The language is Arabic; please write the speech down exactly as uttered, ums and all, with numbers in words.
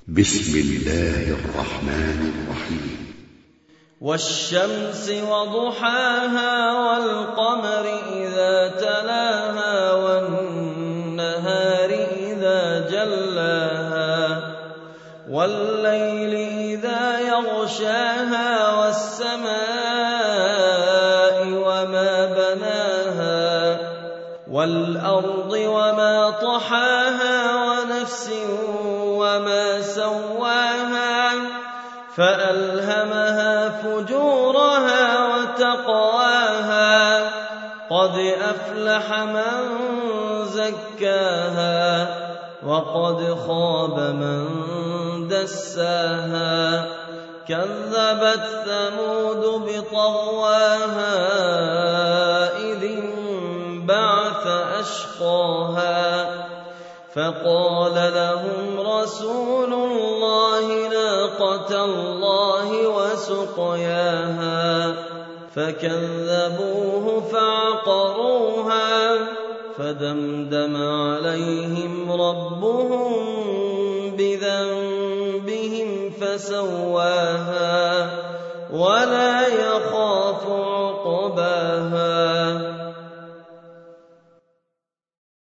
بسم الله الرحمن الرحيم. والشمس وضحاها والقمر إذا تلاها والنهار إذا جلاها والليل إذا يغشاها والسماء وما بناها والأرض وما طحاها ونفس وما سواها فألهمها فجورها وتقواها قد أفلح من زكاها وقد خاب من دساها كذبت ثمود بطغواها إذ انبعث أشقاها فقال لهم رسول الله ناقة الله وسقياها فكذبوه فعقروها فدمدم عليهم ربهم بذنبهم فسواها ولا يخاف